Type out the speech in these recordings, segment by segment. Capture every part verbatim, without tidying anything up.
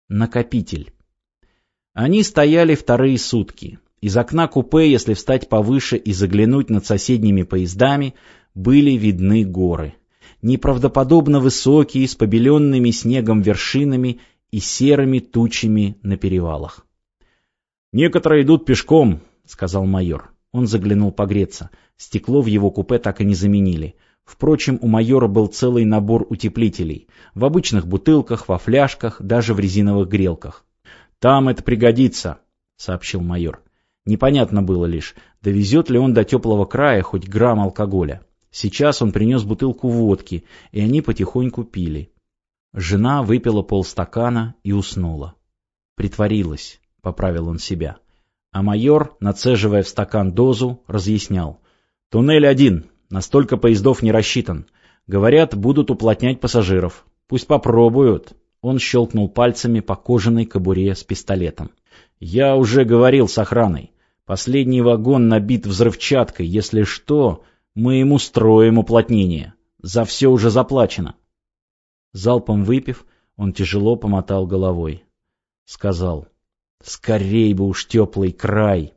Накопитель. Они стояли вторые сутки. Из окна купе, если встать повыше и заглянуть над соседними поездами, были видны горы. Неправдоподобно высокие, с побеленными снегом вершинами и серыми тучами на перевалах. «Некоторые идут пешком», — сказал майор. Он заглянул погреться. Стекло в его купе так и не заменили. Впрочем, у майора был целый набор утеплителей. В обычных бутылках, во фляжках, даже в резиновых грелках. «Там это пригодится», — сообщил майор. Непонятно было лишь, довезет ли он до теплого края хоть грамм алкоголя. Сейчас он принес бутылку водки, и они потихоньку пили. Жена выпила полстакана и уснула. «Притворилась», — поправил он себя. А майор, нацеживая в стакан дозу, разъяснял. «Туннель один, на столько поездов не рассчитан. Говорят, будут уплотнять пассажиров. Пусть попробуют». Он щелкнул пальцами по кожаной кобуре с пистолетом. «Я уже говорил с охраной. Последний вагон набит взрывчаткой. Если что, мы ему строим уплотнение. За все уже заплачено». Залпом выпив, он тяжело помотал головой. Сказал: «Скорей бы уж теплый край».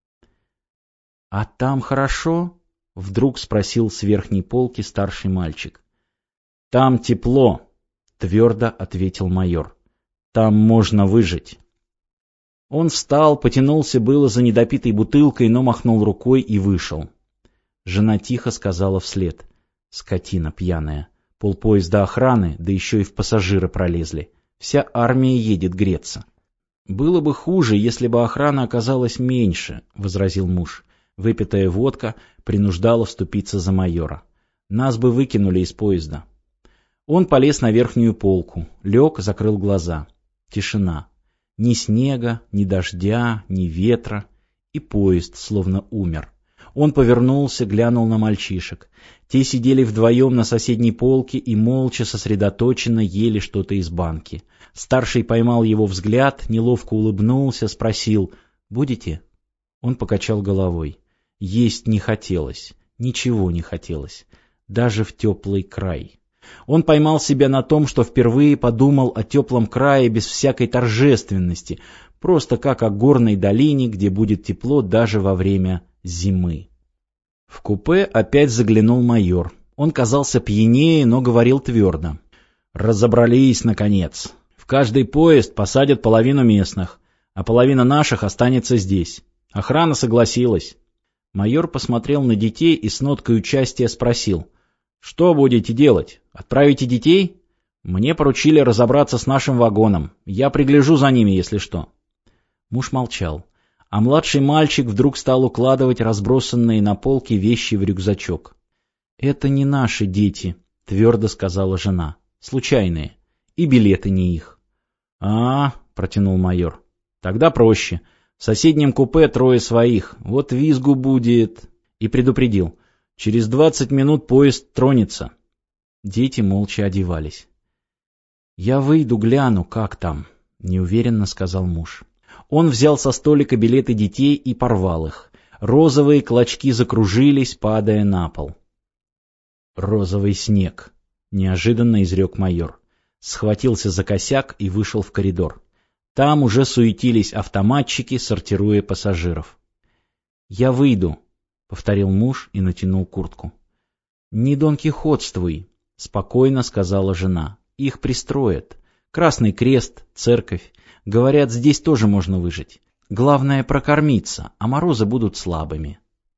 «А там хорошо?» — вдруг спросил с верхней полки старший мальчик. «Там тепло», — твердо ответил майор. «Там можно выжить». Он встал, потянулся было за недопитой бутылкой, но махнул рукой и вышел. Жена тихо сказала вслед: «Скотина пьяная. Полпоезда охраны, да еще и в пассажиры пролезли. Вся армия едет греться». «Было бы хуже, если бы охрана оказалась меньше», — возразил муж. Выпитая водка принуждала вступиться за майора. «Нас бы выкинули из поезда». Он полез на верхнюю полку, лег, закрыл глаза. Тишина. Ни снега, ни дождя, ни ветра. И поезд словно умер. Он повернулся, глянул на мальчишек. Те сидели вдвоем на соседней полке и молча сосредоточенно ели что-то из банки. Старший поймал его взгляд, неловко улыбнулся, спросил: «Будете?» Он покачал головой. Есть не хотелось, ничего не хотелось, даже в теплый край. Он поймал себя на том, что впервые подумал о теплом крае без всякой торжественности, просто как о горной долине, где будет тепло даже во время зимы. В купе опять заглянул майор. Он казался пьянее, но говорил твердо. «Разобрались, наконец. В каждый поезд посадят половину местных, а половина наших останется здесь. Охрана согласилась». Майор посмотрел на детей и с ноткой участия спросил: «Что будете делать? Отправите детей? Мне поручили разобраться с нашим вагоном. Я пригляжу за ними, если что». Муж молчал, а младший мальчик вдруг стал укладывать разбросанные на полке вещи в рюкзачок. «Это не наши дети», — твердо сказала жена. «Случайные. И билеты не их». «А, — протянул майор, — тогда проще. В соседнем купе трое своих. Вот визгу будет». И предупредил: «Через двадцать минут поезд тронется». Дети молча одевались. «Я выйду, гляну, как там», — неуверенно сказал муж. Он взял со столика билеты детей и порвал их. Розовые клочки закружились, падая на пол. «Розовый снег», — неожиданно изрек майор. Схватился за косяк и вышел в коридор. Там уже суетились автоматчики, сортируя пассажиров. «Я выйду», — повторил муж и натянул куртку. «Не донкихотствуй», — спокойно сказала жена. «Их пристроят. Красный Крест, церковь. Говорят, здесь тоже можно выжить. Главное — прокормиться, а морозы будут слабыми».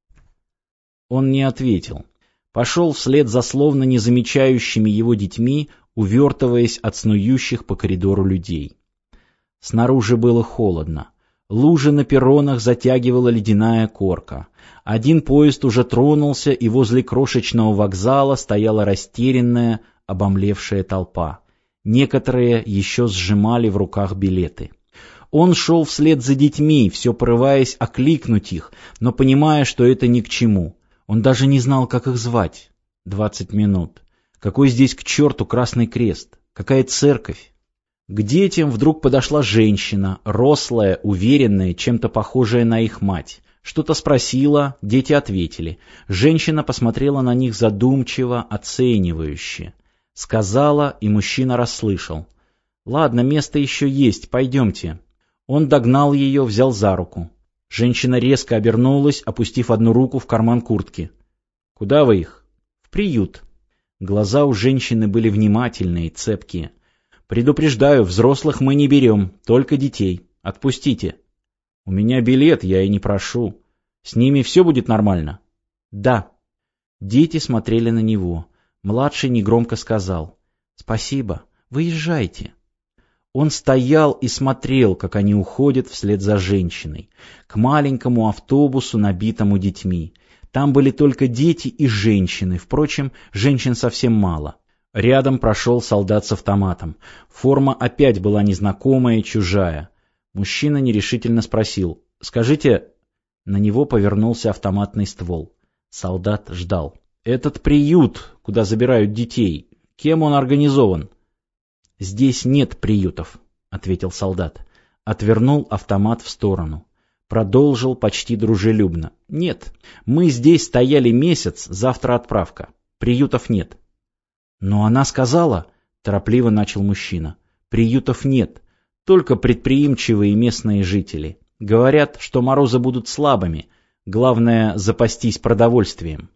Он не ответил. Пошел вслед за словно не замечающими его детьми, увертываясь от снующих по коридору людей. Снаружи было холодно. Лужи на перронах затягивала ледяная корка. Один поезд уже тронулся, и возле крошечного вокзала стояла растерянная, обомлевшая толпа. Некоторые еще сжимали в руках билеты. Он шел вслед за детьми, все порываясь окликнуть их, но понимая, что это ни к чему. Он даже не знал, как их звать. Двадцать минут. Какой здесь к черту Красный Крест? Какая церковь? К детям вдруг подошла женщина, рослая, уверенная, чем-то похожая на их мать. Что-то спросила, дети ответили. Женщина посмотрела на них задумчиво, оценивающе. Сказала, и мужчина расслышал: «Ладно, место еще есть, пойдемте». Он догнал ее, взял за руку. Женщина резко обернулась, опустив одну руку в карман куртки. «Куда вы их?» «В приют». Глаза у женщины были внимательные, цепкие. «Предупреждаю, взрослых мы не берем, только детей. Отпустите». «У меня билет, я и не прошу. С ними все будет нормально?» «Да». Дети смотрели на него. Младший негромко сказал: «Спасибо, выезжайте». Он стоял и смотрел, как они уходят вслед за женщиной, к маленькому автобусу, набитому детьми. Там были только дети и женщины, впрочем, женщин совсем мало. Рядом прошел солдат с автоматом. Форма опять была незнакомая и чужая. Мужчина нерешительно спросил: «Скажите...» На него повернулся автоматный ствол. Солдат ждал. «Этот приют, куда забирают детей, кем он организован?» «Здесь нет приютов», — ответил солдат. Отвернул автомат в сторону. Продолжил почти дружелюбно: «Нет, мы здесь стояли месяц, завтра отправка. Приютов нет». «Но она сказала...» — торопливо начал мужчина. «Приютов нет, только предприимчивые местные жители. Говорят, что морозы будут слабыми, главное — запастись продовольствием».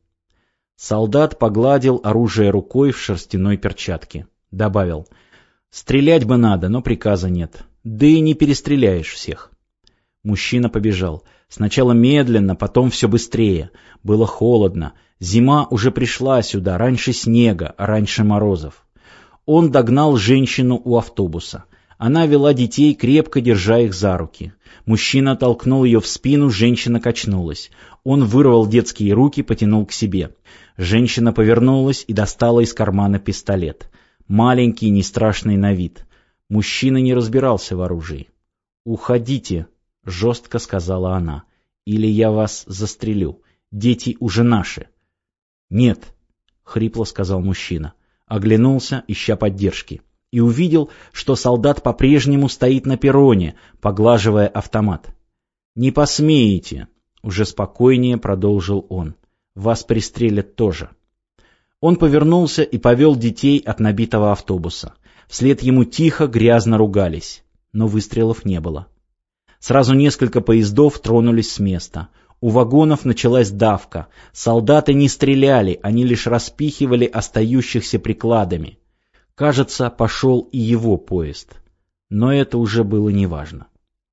Солдат погладил оружие рукой в шерстяной перчатке. Добавил: «Стрелять бы надо, но приказа нет. Да и не перестреляешь всех». Мужчина побежал. Сначала медленно, потом все быстрее. Было холодно. Зима уже пришла сюда, раньше снега, раньше морозов. Он догнал женщину у автобуса. Она вела детей, крепко держа их за руки. Мужчина толкнул ее в спину, женщина качнулась. Он вырвал детские руки, потянул к себе. Женщина повернулась и достала из кармана пистолет. Маленький, не страшный на вид. Мужчина не разбирался в оружии. «Уходите», — жестко сказала она, — «или я вас застрелю. Дети уже наши». «Нет», — хрипло сказал мужчина. Оглянулся, ища поддержки, и увидел, что солдат по-прежнему стоит на перроне, поглаживая автомат. «Не посмеете», — уже спокойнее продолжил он. «Вас пристрелят тоже». Он повернулся и повел детей от набитого автобуса. Вслед ему тихо, грязно ругались, но выстрелов не было. Сразу несколько поездов тронулись с места. У вагонов началась давка. Солдаты не стреляли, они лишь распихивали остающихся прикладами. Кажется, пошел и его поезд. Но это уже было неважно.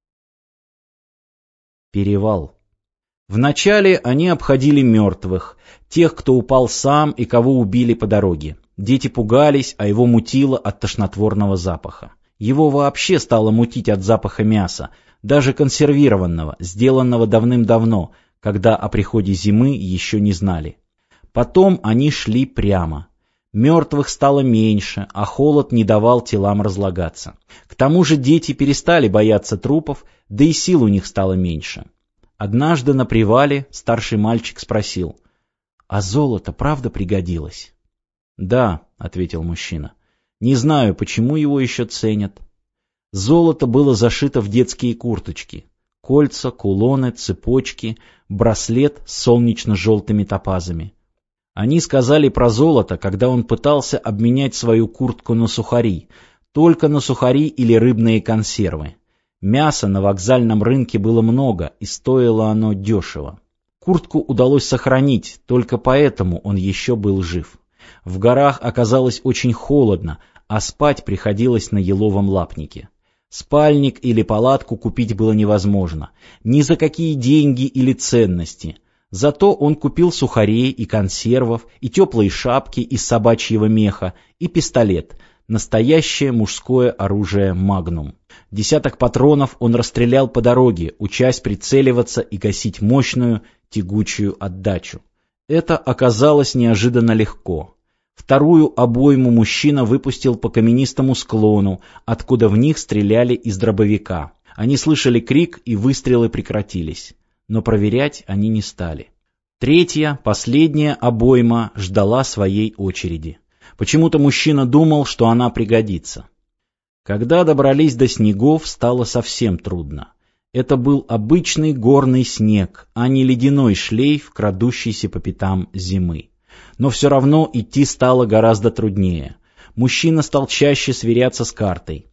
Перевал. Вначале они обходили мертвых, тех, кто упал сам и кого убили по дороге. Дети пугались, а его мутило от тошнотворного запаха. Его вообще стало мутить от запаха мяса, даже консервированного, сделанного давным-давно, когда о приходе зимы еще не знали. Потом они шли прямо. Мертвых стало меньше, а холод не давал телам разлагаться. К тому же дети перестали бояться трупов, да и сил у них стало меньше. Однажды на привале старший мальчик спросил: «А золото правда пригодилось?» «Да», — ответил мужчина. «Не знаю, почему его еще ценят». Золото было зашито в детские курточки. Кольца, кулоны, цепочки, браслет с солнечно-желтыми топазами. Они сказали про золото, когда он пытался обменять свою куртку на сухари, только на сухари или рыбные консервы. Мяса на вокзальном рынке было много, и стоило оно дешево. Куртку удалось сохранить, только поэтому он еще был жив. В горах оказалось очень холодно, а спать приходилось на еловом лапнике. Спальник или палатку купить было невозможно, ни за какие деньги или ценности. Зато он купил сухарей и консервов, и теплые шапки из собачьего меха, и пистолет, настоящее мужское оружие «Магнум». Десяток патронов он расстрелял по дороге, учась прицеливаться и гасить мощную, тягучую отдачу. Это оказалось неожиданно легко. Вторую обойму мужчина выпустил по каменистому склону, откуда в них стреляли из дробовика. Они слышали крик, и выстрелы прекратились. Но проверять они не стали. Третья, последняя обойма ждала своей очереди. Почему-то мужчина думал, что она пригодится. Когда добрались до снегов, стало совсем трудно. Это был обычный горный снег, а не ледяной шлейф, крадущийся по пятам зимы. Но все равно идти стало гораздо труднее. Мужчина стал чаще сверяться с картой.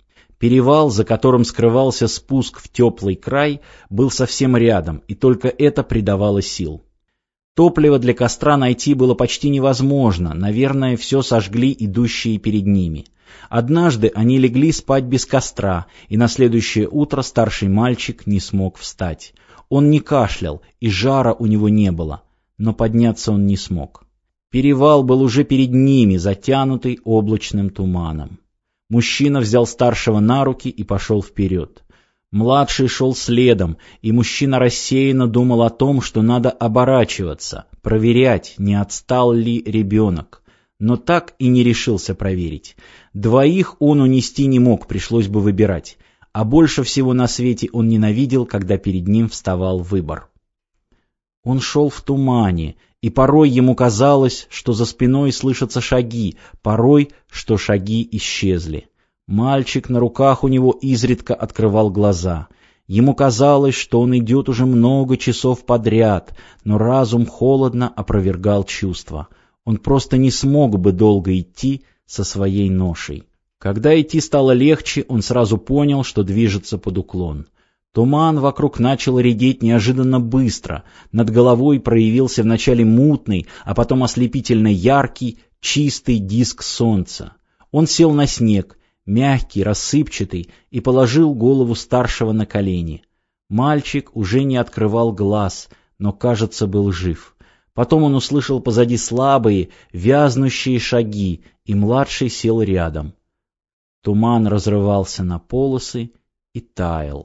Перевал, за которым скрывался спуск в теплый край, был совсем рядом, и только это придавало сил. Топливо для костра найти было почти невозможно, наверное, все сожгли идущие перед ними. Однажды они легли спать без костра, и на следующее утро старший мальчик не смог встать. Он не кашлял, и жара у него не было, но подняться он не смог. Перевал был уже перед ними, затянутый облачным туманом. Мужчина взял старшего на руки и пошел вперед. Младший шел следом, и мужчина рассеянно думал о том, что надо оборачиваться, проверять, не отстал ли ребенок. Но так и не решился проверить. Двоих он унести не мог, пришлось бы выбирать. А больше всего на свете он ненавидел, когда перед ним вставал выбор. Он шел в тумане, и порой ему казалось, что за спиной слышатся шаги, порой, что шаги исчезли. Мальчик на руках у него изредка открывал глаза. Ему казалось, что он идет уже много часов подряд, но разум холодно опровергал чувства. Он просто не смог бы долго идти со своей ношей. Когда идти стало легче, он сразу понял, что движется под уклон. Туман вокруг начал редеть неожиданно быстро. Над головой проявился вначале мутный, а потом ослепительно яркий, чистый диск солнца. Он сел на снег, мягкий, рассыпчатый, и положил голову старшего на колени. Мальчик уже не открывал глаз, но, кажется, был жив. Потом он услышал позади слабые, вязнущие шаги, и младший сел рядом. Туман разрывался на полосы и таял.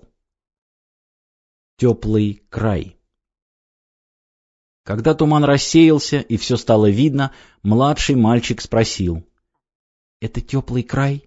Теплый край. Когда туман рассеялся и все стало видно, младший мальчик спросил: «Это теплый край?»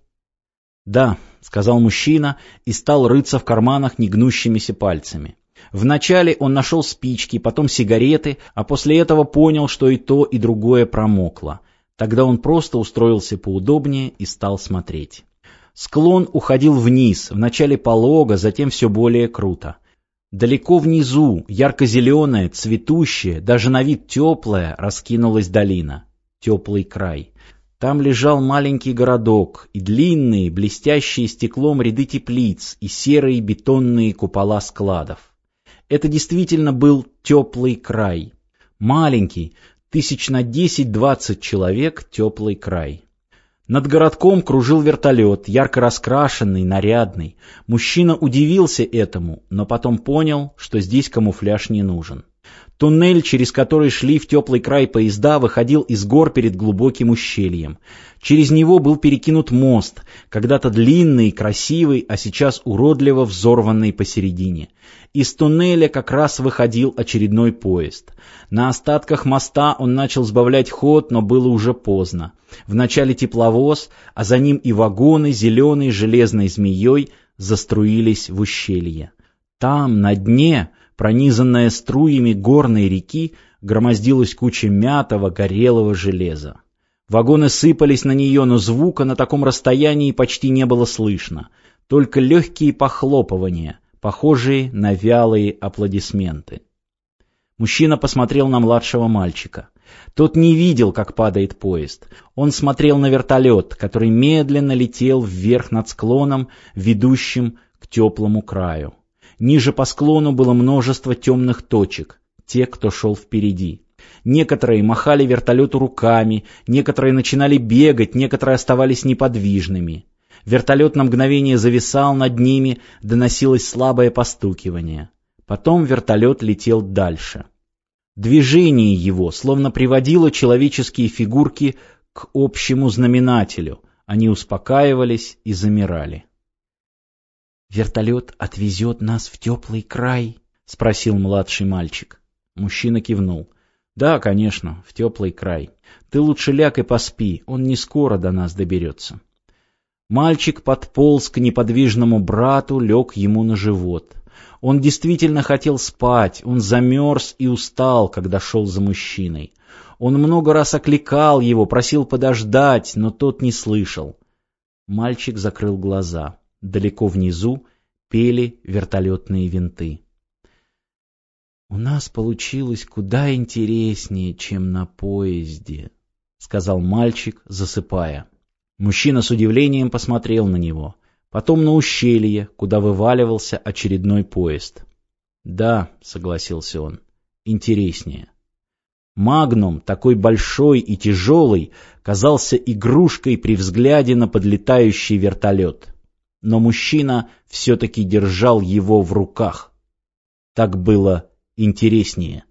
«Да», — сказал мужчина и стал рыться в карманах негнущимися пальцами. Вначале он нашел спички, потом сигареты, а после этого понял, что и то, и другое промокло. Тогда он просто устроился поудобнее и стал смотреть. Склон уходил вниз, вначале полого, затем все более круто. Далеко внизу, ярко-зеленая, цветущая, даже на вид теплая, раскинулась долина. Теплый край. Там лежал маленький городок, и длинные, блестящие стеклом ряды теплиц, и серые бетонные купола складов. Это действительно был теплый край. Маленький, тысяч на десять-двадцать человек, теплый край. Над городком кружил вертолет, ярко раскрашенный, нарядный. Мужчина удивился этому, но потом понял, что здесь камуфляж не нужен. Туннель, через который шли в теплый край поезда, выходил из гор перед глубоким ущельем. Через него был перекинут мост, когда-то длинный и красивый, а сейчас уродливо взорванный посередине. Из туннеля как раз выходил очередной поезд. На остатках моста он начал сбавлять ход, но было уже поздно. Вначале тепловоз, а за ним и вагоны зеленой железной змеей заструились в ущелье. Там, на дне, пронизанная струями горной реки, громоздилась куча мятого, горелого железа. Вагоны сыпались на нее, но звука на таком расстоянии почти не было слышно. Только легкие похлопывания, похожие на вялые аплодисменты. Мужчина посмотрел на младшего мальчика. Тот не видел, как падает поезд. Он смотрел на вертолет, который медленно летел вверх над склоном, ведущим к теплому краю. Ниже по склону было множество темных точек, те, кто шел впереди. Некоторые махали вертолету руками, некоторые начинали бегать, некоторые оставались неподвижными. Вертолет на мгновение зависал над ними, доносилось слабое постукивание. Потом вертолет летел дальше. Движение его словно приводило человеческие фигурки к общему знаменателю. Они успокаивались и замирали. «Вертолет отвезет нас в теплый край?» — спросил младший мальчик. Мужчина кивнул. «Да, конечно, в теплый край. Ты лучше ляг и поспи, он не скоро до нас доберется». Мальчик подполз к неподвижному брату, лег ему на живот. Он действительно хотел спать, он замерз и устал, когда шел за мужчиной. Он много раз окликал его, просил подождать, но тот не слышал. Мальчик закрыл глаза. Далеко внизу пели вертолетные винты. «У нас получилось куда интереснее, чем на поезде», — сказал мальчик, засыпая. Мужчина с удивлением посмотрел на него. потом на ущелье, куда вываливался очередной поезд. «Да», — согласился он, — «интереснее». Магнум, такой большой и тяжелый, казался игрушкой при взгляде на подлетающий вертолет. Но мужчина все-таки держал его в руках. Так было интереснее.